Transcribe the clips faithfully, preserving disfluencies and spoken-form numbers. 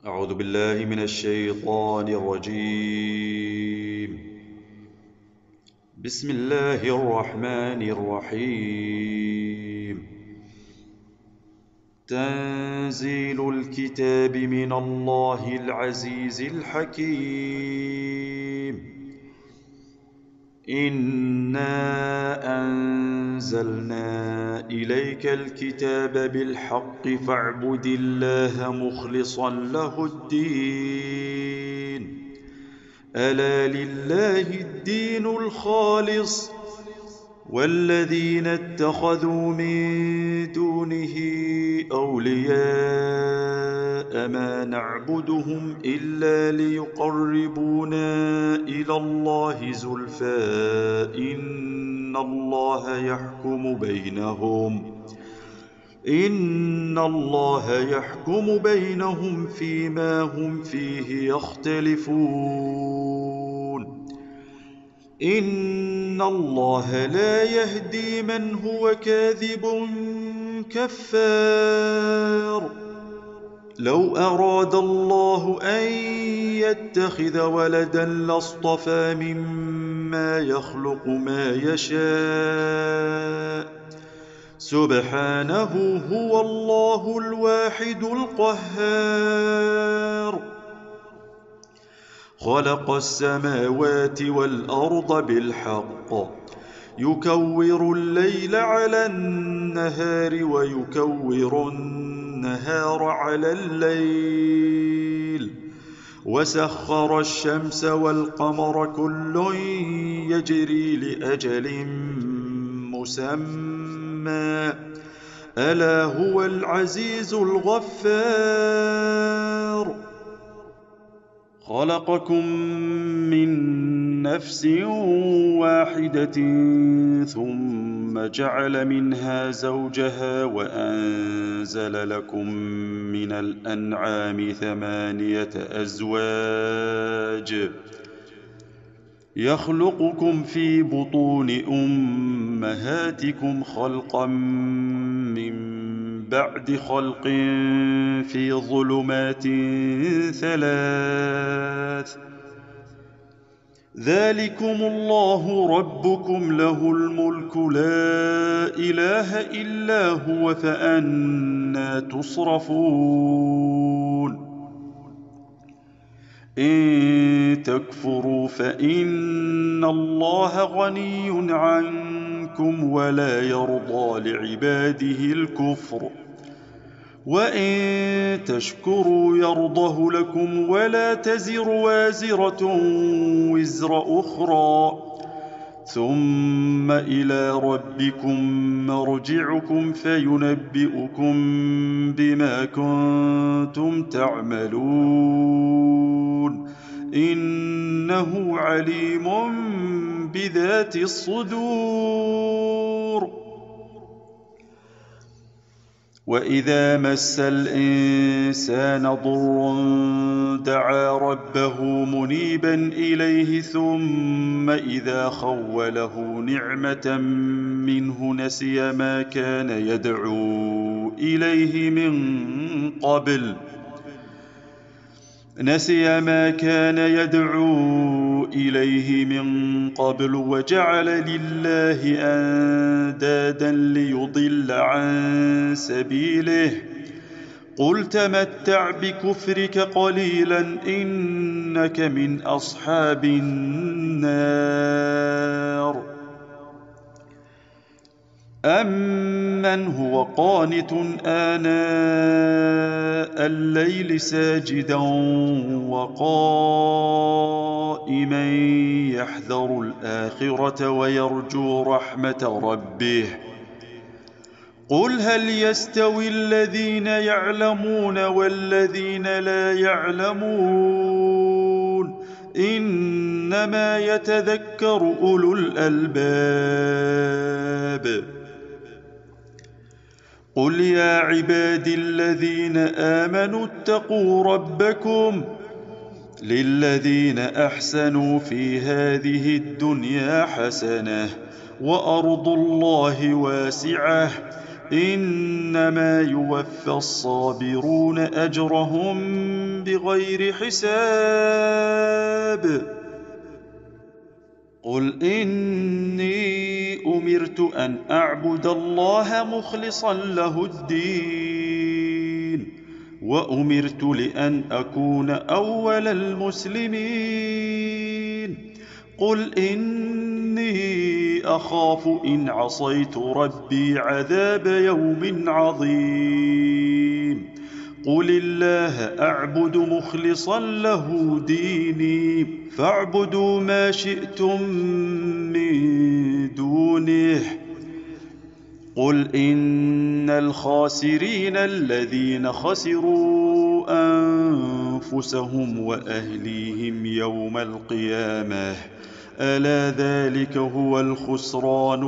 أعوذ بالله من الشيطان الرجيم. بسم الله الرحمن الرحيم. تنزيل الكتاب من الله العزيز الحكيم. إنا أنزلنا إليك الكتاب بالحق فاعبد الله مخلصا له الدين. ألا لله الدين الخالص والذين اتخذوا من دونه أولياء ما نعبدهم إلا ليقربونا إلى الله زلفى إن الله يحكم بينهم إن الله يحكم بينهم فيما هم فيه يختلفون. إن الله لا يهدي من هو كاذب كفار. لو أراد الله أن يتخذ ولدا لاصطفى مما يخلق ما يشاء سبحانه هو الله الواحد القهار. خلق السماوات والأرض بالحق يكور الليل على النهار ويكور النهار على الليل وسخر الشمس والقمر كل يجري لأجل مسمى ألا هو العزيز الغفار. خلقكم من نفس واحدة ثم جعل منها زوجها وأنزل لكم من الأنعام ثمانية أزواج يخلقكم في بطون أمهاتكم خلقا من بعد خلق في ظلمات ثلاث ذلكم الله ربكم له الملك لا إله إلا هو فأنى تصرفون. إن تكفروا فإن الله غني عنكم ولا يرضى لعباده الكفر وإن تشكروا يرضه لكم ولا تزر وازرة وزر أخرى ثم إلى ربكم مرجعكم فينبئكم بما كنتم تعملون إنه عليم بذات الصدور. وإذا مس الإنسان ضر دعا ربه منيبا إليه ثم إذا خوله نعمة منه نسي ما كان يدعو إليه من قبل نسي ما كان يدعو إليه من قبل وجعل لله أندادا ليضل عن سبيله قل تمتع بكفرك قليلا إنك من أصحاب النار. أمن هو قانت آناء الليل ساجدا وقائما يحذر الآخرة ويرجو رحمة ربه قل هل يستوي الذين يعلمون والذين لا يعلمون إنما يتذكر أولو الألباب. قل يا عبادي الذين آمنوا اتقوا ربكم للذين أحسنوا في هذه الدنيا حسنة وأرض الله واسعة إنما يوفى الصابرون أجرهم بغير حساب. قل إني أمرت أن أعبد الله مخلصا له الدين وأمرت لأن أكون أول المسلمين. قل إني أخاف إن عصيت ربي عذاب يوم عظيم. قل الله أعبد مخلصا له ديني فاعبدوا ما شئتم من دونه. قل إن الخاسرين الذين خسروا أنفسهم وأهليهم يوم القيامة ألا ذلك هو الخسران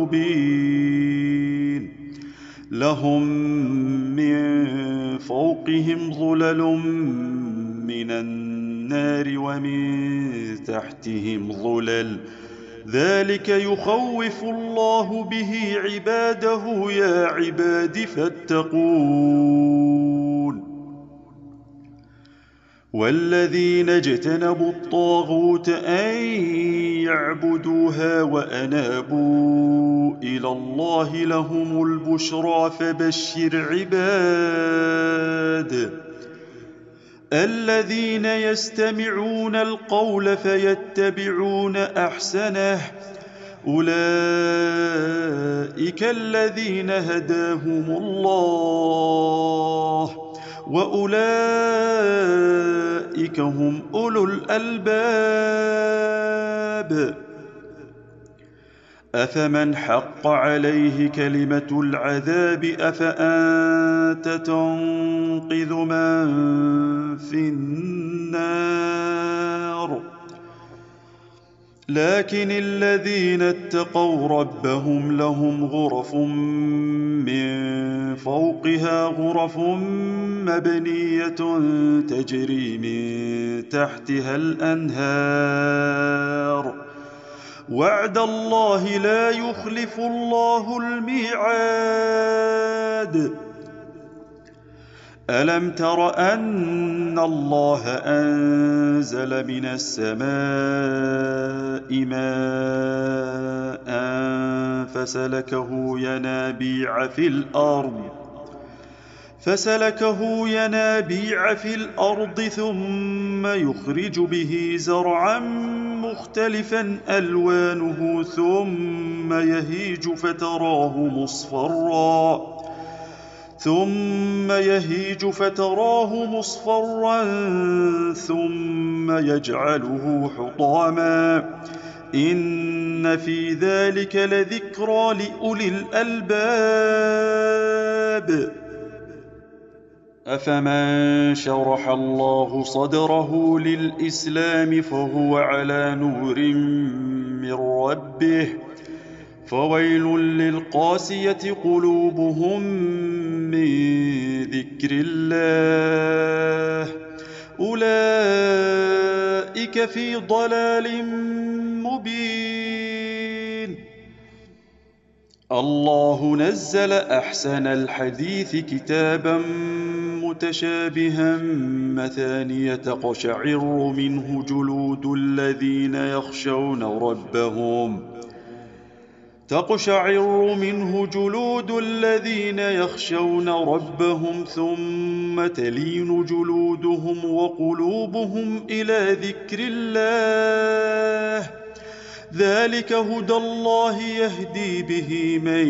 المبين. لهم من فوقهم ظلل من النار ومن تحتهم ظلل ذلك يخوف الله به عباده يا عباد فاتقون. والذين اجتنبوا الطاغوت أن يعبدوها وأنابوا إلى الله لهم البشرى فبشر عباد الذين يستمعون القول فيتبعون أحسنه أولئك الذين هداهم الله وأولئك هم أولو الألباب. أفمن حق عليه كلمة العذاب أفأنت تنقذ من في النار. لكن الذين اتقوا ربهم لهم غرف من فوقها غرف مبنية تجري من تحتها الأنهار وعد الله لا يخلف الله الميعاد. ألم تر أن الله أنزل من السماء ماء فسلكه ينابيع في الأرض فسلكه ينابيع في الأرض ثم يخرج به زرعا مختلفا ألوانه ثم يهيج فتراه مصفرا ثم يهيج فتراه مصفرا ثم يجعله حطاما إن في ذلك لذكرى لأولي الألباب. أفمن شرح الله صدره للإسلام فهو على نور من ربه فويل للقاسية قلوبهم من ذكر الله أولئك في ضلال مبين. الله نزل أحسن الحديث كتابا متشابها مثانية تقشعر منه جلود الذين يخشون ربهم تقشعر منه جلود الذين يخشون ربهم ثم تلين جلودهم وقلوبهم إلى ذكر الله ذلك هدى الله يهدي به من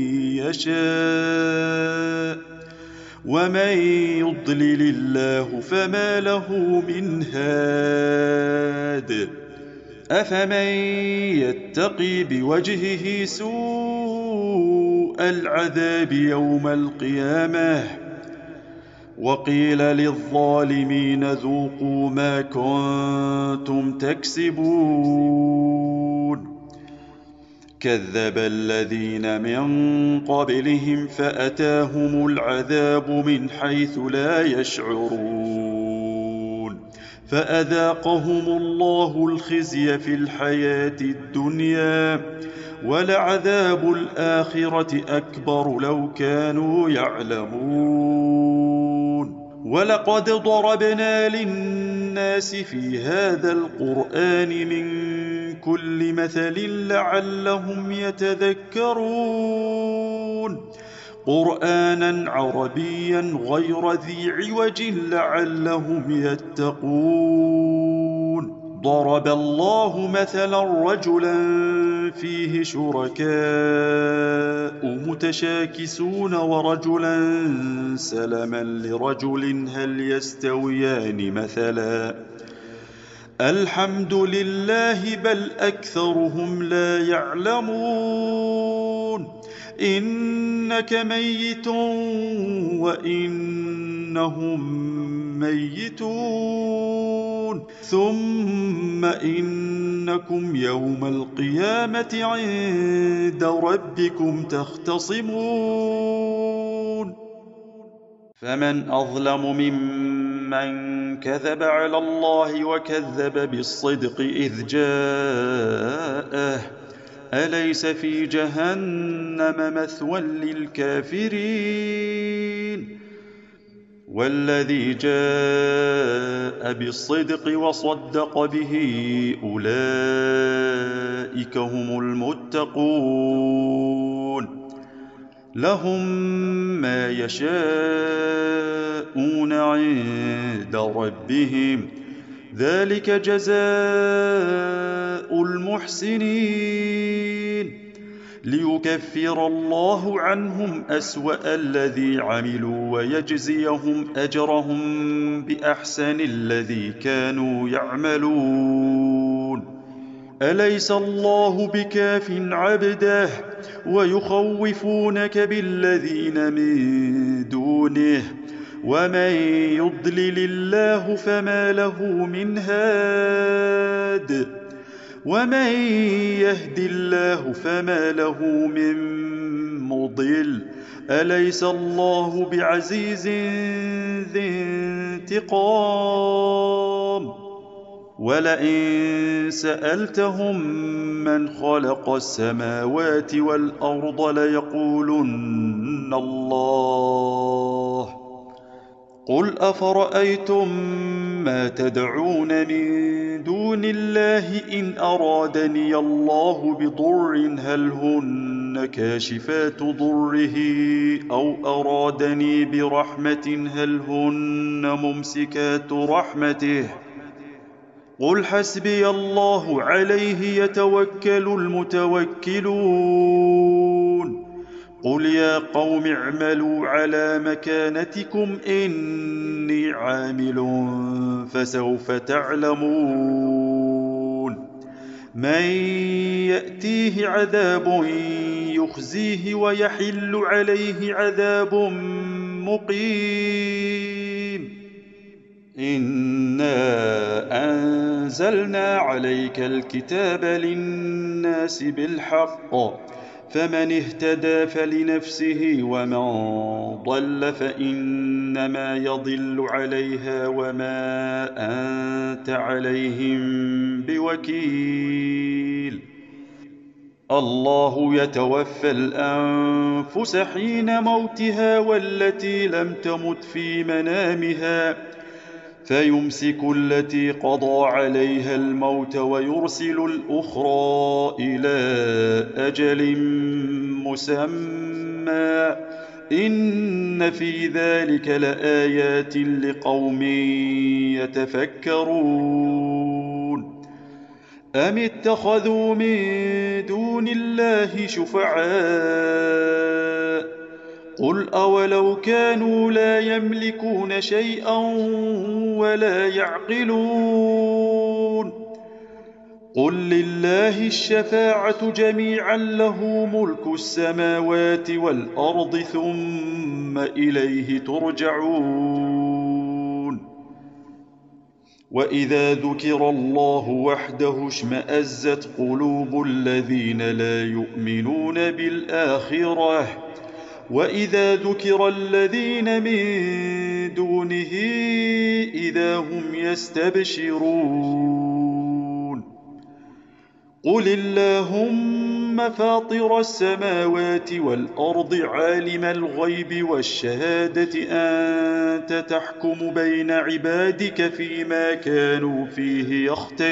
يشاء ومن يضلل الله فما له من هاد. أفمن يتقي بوجهه سوء العذاب يوم القيامة وقيل للظالمين ذوقوا ما كنتم تكسبون. كذب الذين من قبلهم فأتاهم العذاب من حيث لا يشعرون فأذاقهم الله الخزي في الحياة الدنيا ولعذاب الآخرة أكبر لو كانوا يعلمون ولقد ضربنا للناس في هذا القرآن من كل مثل لعلهم يتذكرون قرآنا عربيا غير ذي عوج لعلهم يتقون ضرب الله مثلا رجلا فيه شركاء متشاكسون ورجلا سلما لرجل هل يستويان مثلا الحمد لله بل أكثرهم لا يعلمون إنك ميت وإنهم ميتون ثم إنكم يوم القيامة عند ربكم تختصمون فمن أظلم ممن كذب على الله وكذب بالصدق إذ جاءه أليس في جهنم مثوى للكافرين والذي جاء بالصدق وصدق به أولئك هم المتقون لهم ما يشاءون عند ربهم ذلك جزاء المحسنين ليكفر الله عنهم أسوأ الذي عملوا ويجزيهم أجرهم بأحسن الذي كانوا يعملون أليس الله بكاف عبده ويخوفونك بالذين من دونه ومن يضلل الله فما له من هاد ومن يهد الله فما له من مضل أليس الله بعزيز ذي انتقام ولئن سألتهم من خلق السماوات والأرض ليقولن الله قل أفرأيتم ما تدعون من دون الله إن أرادني الله بضر هل هن كاشفات ضره أو أرادني برحمة هل هن ممسكات رحمته قل حسبي الله عليه يتوكل المتوكلون قل يا قوم اعملوا على مكانتكم إني عامل فسوف تعلمون من يأتيه عذاب يخزيه ويحل عليه عذاب مقيم إنا أنزلنا عليك الكتاب للناس بالحق فمن اهتدى فلنفسه ومن ضل فإنما يضل عليها وما أنت عليهم بوكيل الله يتوفى الأنفس حين موتها والتي لم تمت في منامها فيمسك التي قضى عليها الموت ويرسل الأخرى إلى أجل مسمى إن في ذلك لآيات لقوم يتفكرون أم اتخذوا من دون الله شفعاء قل أولو كانوا لا يملكون شيئا ولا يعقلون قل لله الشفاعة جميعا له ملك السماوات والأرض ثم إليه ترجعون وإذا ذكر الله وحده اشمأزت قلوب الذين لا يؤمنون بالآخرة وإذا ذكر الذين من دونه إذا هم يستبشرون قل اللهم ثم فاطر السماوات والأرض عالم الغيب والشهادة أنت تحكم بين عبادك فيما كانوا فيه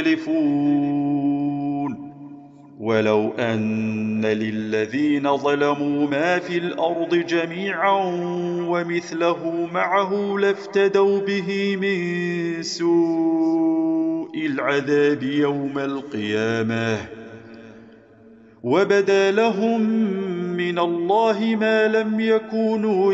يختلفون ولو أن للذين ظلموا ما في الأرض جميعا ومثله معه لافتدوا به من سوء العذاب يوم القيامة وبدا لهم من الله ما لم يكونوا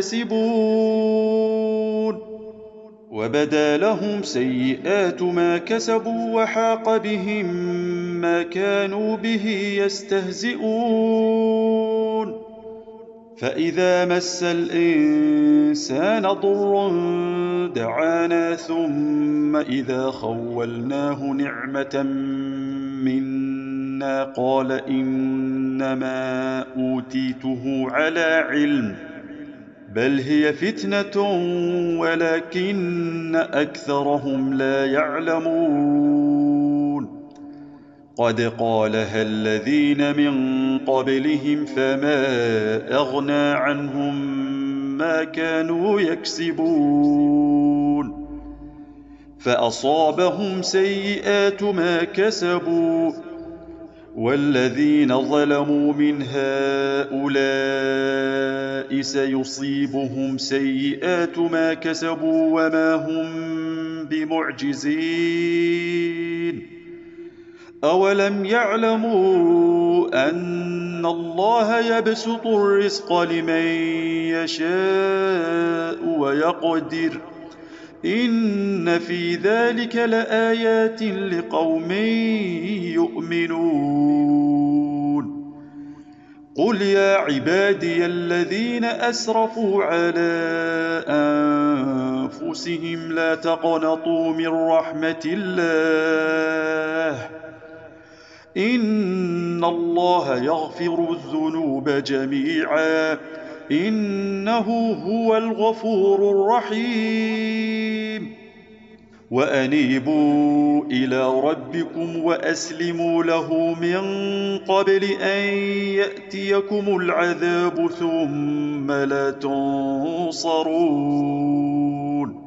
يحتسبون وبدا لهم سيئات ما كسبوا وحاق بهم ما كانوا به يستهزئون فإذا مس الإنسان ضر دعانا ثم إذا خولناه نعمة منا قال إنما أوتيته على علم بل هي فتنة ولكن أكثرهم لا يعلمون قد قالها الذين من قبلهم فما أغنى عنهم ما كانوا يكسبون فأصابهم سيئات ما كسبوا والذين ظلموا من هؤلاء سيصيبهم سيئات ما كسبوا وما هم بمعجزين أولم يعلموا أن الله يبسط الرزق لمن يشاء ويقدر إن في ذلك لآيات لقوم يؤمنون قل يا عبادي الذين أسرفوا على أنفسهم لا تقنطوا من رحمة الله إن الله يغفر الذنوب جميعا إنه هو الغفور الرحيم وأنيبوا إلى ربكم وأسلموا له من قبل أن يأتيكم العذاب ثم لا تنصرون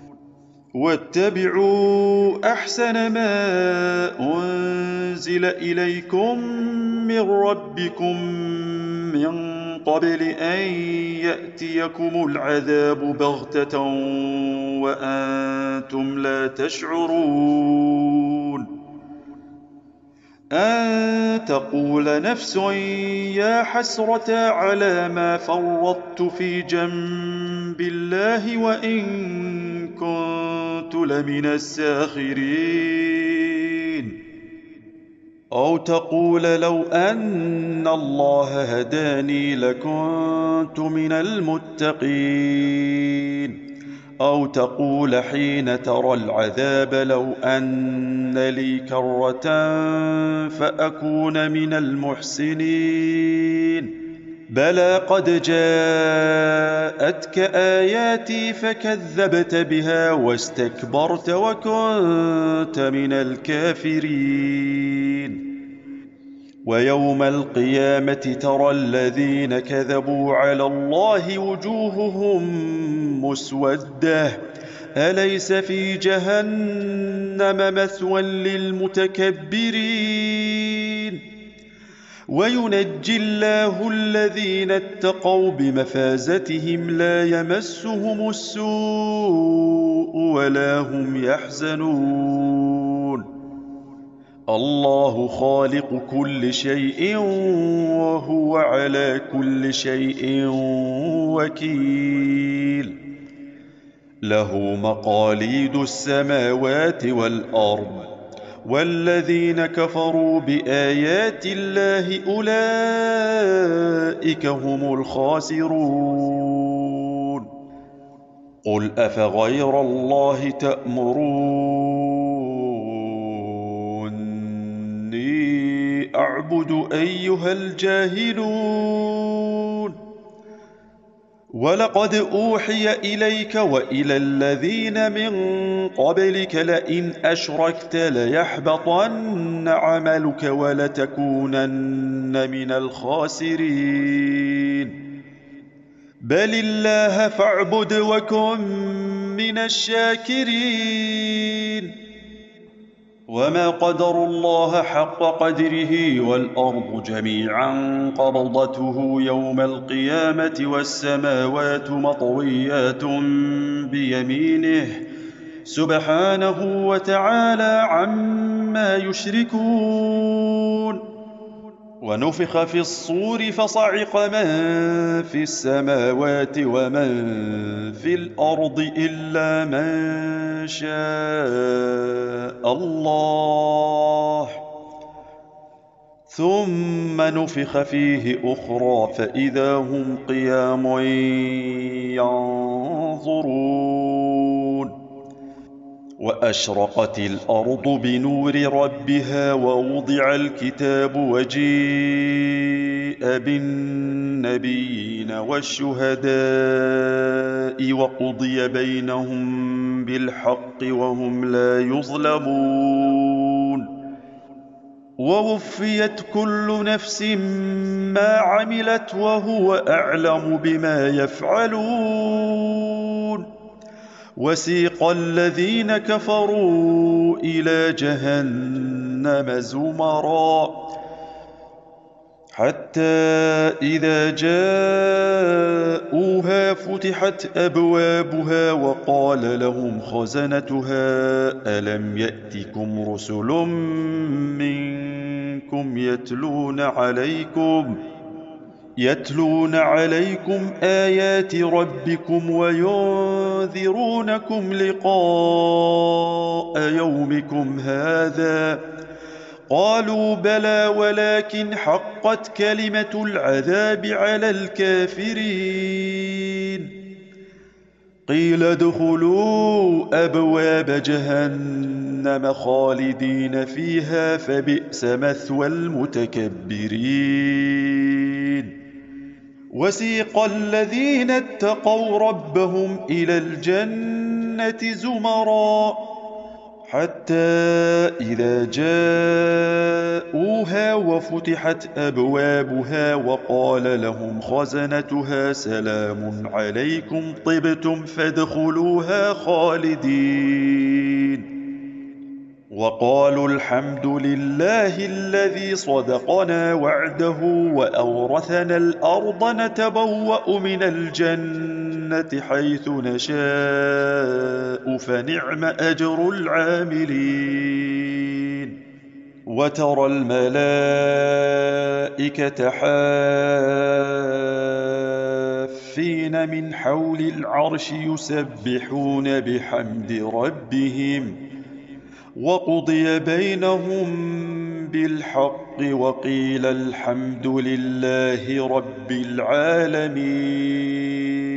واتبعوا أحسن ما أنزل إليكم من ربكم من قبل أن يأتيكم العذاب بغتة وأنتم لا تشعرون أن تقول نفس يا حسرة على ما فرطت في جنب الله وإن كنت لمن الساخرين أو تقول لو أن الله هداني لكنت من المتقين أو تقول حين ترى العذاب لو أن لي كرة فأكون من المحسنين بلى قد جاءتك آياتي فكذبت بها واستكبرت وكنت من الكافرين ويوم القيامة ترى الذين كذبوا على الله وجوههم مسودة أليس في جهنم مثوى للمتكبرين وينجي الله الذين اتقوا بمفازتهم لا يمسهم السوء ولا هم يحزنون الله خالق كل شيء وهو على كل شيء وكيل له مقاليد السماوات والأرض والذين كفروا بآيات الله أولئك هم الخاسرون قل أفغير الله تأمروني أعبد أيها الجاهلون ولقد أوحي إليك وإلى الذين من قبلك لئن أشركت ليحبطن عملك ولتكونن من الخاسرين بل الله فاعبد وكن من الشاكرين وما قدروا الله حق قدره والأرض جميعا قبضته يوم القيامة والسماوات مطويات بيمينه سبحانه وتعالى عما يشركون ونفخ في الصور فصعق من في السماوات ومن في الأرض إلا من شاء الله ثم نفخ فيه أخرى فإذا هم قيام ينظرون وأشرقت الأرض بنور ربها ووضع الكتاب وجيء بالنبيين والشهداء وقضي بينهم بالحق وهم لا يظلمون ووفيت كل نفس ما عملت وهو أعلم بما يفعلون وسيق الذين كفروا إلى جهنم زمرا حتى إذا جاءوها فتحت أبوابها وقال لهم خزنتها ألم يأتكم رسل منكم يتلون عليكم يتلون عليكم آيات ربكم وينذرونكم لقاء يومكم هذا قالوا بلى ولكن حقت كلمة العذاب على الكافرين قيل ادخلوا أبواب جهنم خالدين فيها فبئس مثوى المتكبرين وسيق الذين اتقوا ربهم إلى الجنة زمرا حتى إذا جاءوها وفتحت أبوابها وقال لهم خزنتها سلام عليكم طبتم فادخلوها خالدين وقالوا الحمد لله الذي صدقنا وعده وأورثنا الأرض نتبوأ من الجنة حيث نشاء فنعم أجر العاملين وترى الملائكة حافين من حول العرش يسبحون بحمد ربهم وقضي بينهم بالحق وقيل الحمد لله رب العالمين